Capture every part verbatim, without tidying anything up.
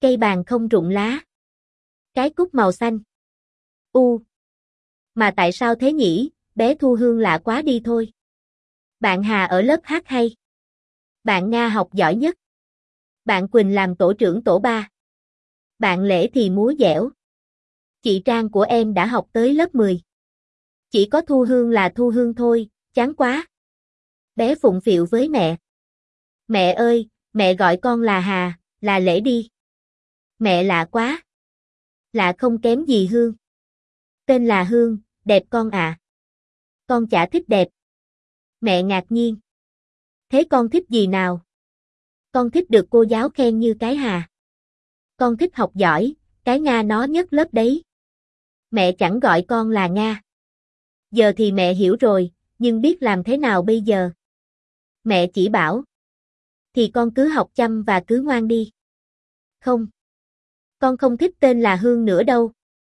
Cây bàn không rụng lá. Cái cúc màu xanh. U. Mà tại sao thế nhỉ, bé Thu Hương lạ quá đi thôi. Bạn Hà ở lớp hát hay. Bạn Nga học giỏi nhất. Bạn Quỳnh làm tổ trưởng tổ ba. Bạn Lễ thì múa dẻo. Chị Trang của em đã học tới lớp mười. Chỉ có Thu Hương là Thu Hương thôi, chán quá. Bé phụng phịu với mẹ. Mẹ ơi, mẹ gọi con là Hà, là Lễ đi. Mẹ lạ quá. Lạ không kém gì Hương. Tên là Hương, đẹp con ạ. À. Con chả thích đẹp. Mẹ ngạc nhiên. Thế con thích gì nào? Con thích được cô giáo khen như cái Hà. Con thích học giỏi, cái Nga nó nhất lớp đấy. Mẹ chẳng gọi con là Nga. Giờ thì mẹ hiểu rồi, nhưng biết làm thế nào bây giờ? Mẹ chỉ bảo. Thì con cứ học chăm và cứ ngoan đi. Không. Con không thích tên là Hương nữa đâu.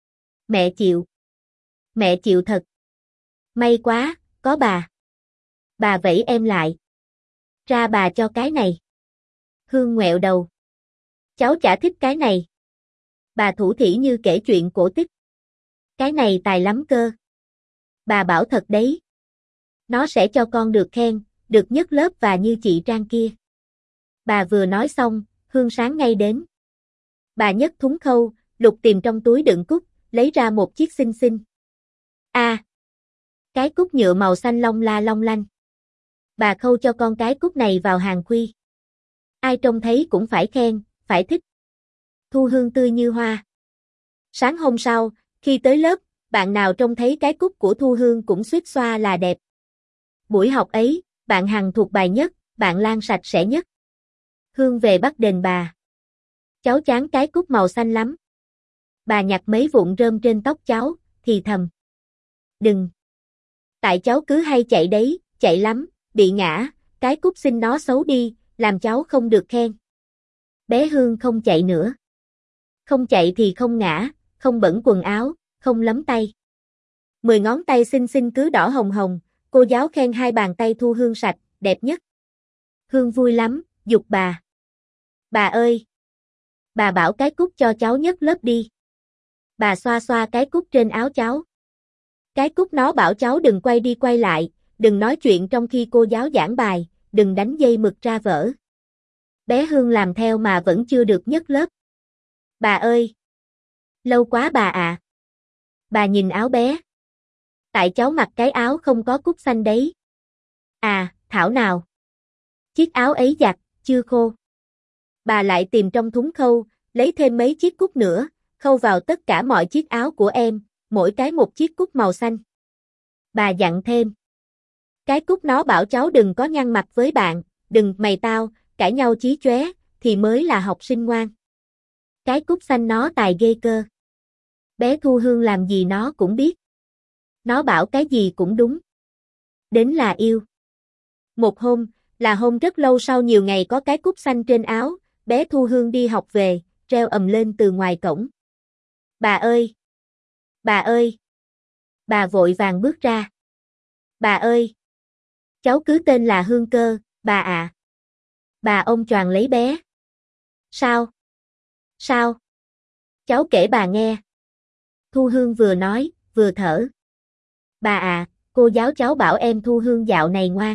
Mẹ chịu. Mẹ chịu thật. May quá, có bà. Bà vẫy em lại. Ra bà cho cái này. Hương ngoẹo đầu. Cháu chả thích cái này. Bà thủ thỉ như kể chuyện cổ tích. Cái này tài lắm cơ. Bà bảo thật đấy. Nó sẽ cho con được khen, được nhất lớp và như chị Trang kia. Bà vừa nói xong, Hương sáng ngay đến. Bà nhấc thúng khâu, lục tìm trong túi đựng cúc, lấy ra một chiếc xinh xinh. A. À, cái cúc nhựa màu xanh long la long lanh. Bà khâu cho con cái cúc này vào hàng khuy. Ai trông thấy cũng phải khen, phải thích. Thu Hương tươi như hoa. Sáng hôm sau, khi tới lớp, bạn nào trông thấy cái cúc của Thu Hương cũng suýt xoa là đẹp. Buổi học ấy, bạn Hằng thuộc bài nhất, bạn Lan sạch sẽ nhất. Hương về bắt đền bà. Cháu chán cái cúc màu xanh lắm. Bà nhặt mấy vụn rơm trên tóc cháu, thì thầm. Đừng. Tại cháu cứ hay chạy đấy, chạy lắm, bị ngã, cái cúc xin nó xấu đi, làm cháu không được khen. Bé Hương không chạy nữa. Không chạy thì không ngã, không bẩn quần áo, không lấm tay. Mười ngón tay xinh xinh cứ đỏ hồng hồng, cô giáo khen hai bàn tay Thu Hương sạch, đẹp nhất. Hương vui lắm, giục bà. Bà ơi! Bà bảo cái cúc cho cháu nhất lớp đi. Bà xoa xoa cái cúc trên áo cháu. Cái cúc nó bảo cháu đừng quay đi quay lại, đừng nói chuyện trong khi cô giáo giảng bài, đừng đánh dây mực ra vở. Bé Hương làm theo mà vẫn chưa được nhất lớp. Bà ơi! Lâu quá bà ạ. À. Bà nhìn áo bé. Tại cháu mặc cái áo không có cúc xanh đấy. À, thảo nào. Chiếc áo ấy giặt, chưa khô. Bà lại tìm trong thúng khâu, lấy thêm mấy chiếc cúc nữa, khâu vào tất cả mọi chiếc áo của em, mỗi cái một chiếc cúc màu xanh. Bà dặn thêm. Cái cúc nó bảo cháu đừng có nhăn mặt với bạn, đừng mày tao, cãi nhau chí chóe, thì mới là học sinh ngoan. Cái cúc xanh nó tài ghê cơ. Bé Thu Hương làm gì nó cũng biết. Nó bảo cái gì cũng đúng. Đến là yêu. Một hôm, là hôm rất lâu sau nhiều ngày có cái cúc xanh trên áo, bé Thu Hương đi học về, reo ầm lên từ ngoài cổng. Bà ơi! Bà ơi! Bà vội vàng bước ra. Bà ơi! Cháu cứ tên là Hương cơ, bà ạ. À. Bà ôm choàng lấy bé. Sao? Sao? Cháu kể bà nghe. Thu Hương vừa nói, vừa thở. Bà à, cô giáo cháu bảo em Thu Hương dạo này ngoan.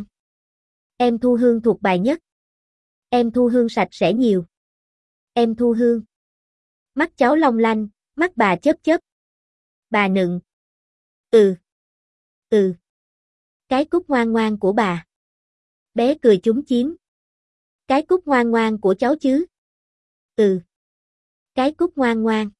Em Thu Hương thuộc bài nhất. Em Thu Hương sạch sẽ nhiều. Em Thu Hương. Mắt cháu long lanh, mắt bà chớp chớp. Bà nựng. Ừ. Ừ. Cái cúc ngoan ngoan của bà. Bé cười chúm chím. Cái cúc ngoan ngoan của cháu chứ. Ừ. Cái cúc ngoan ngoan.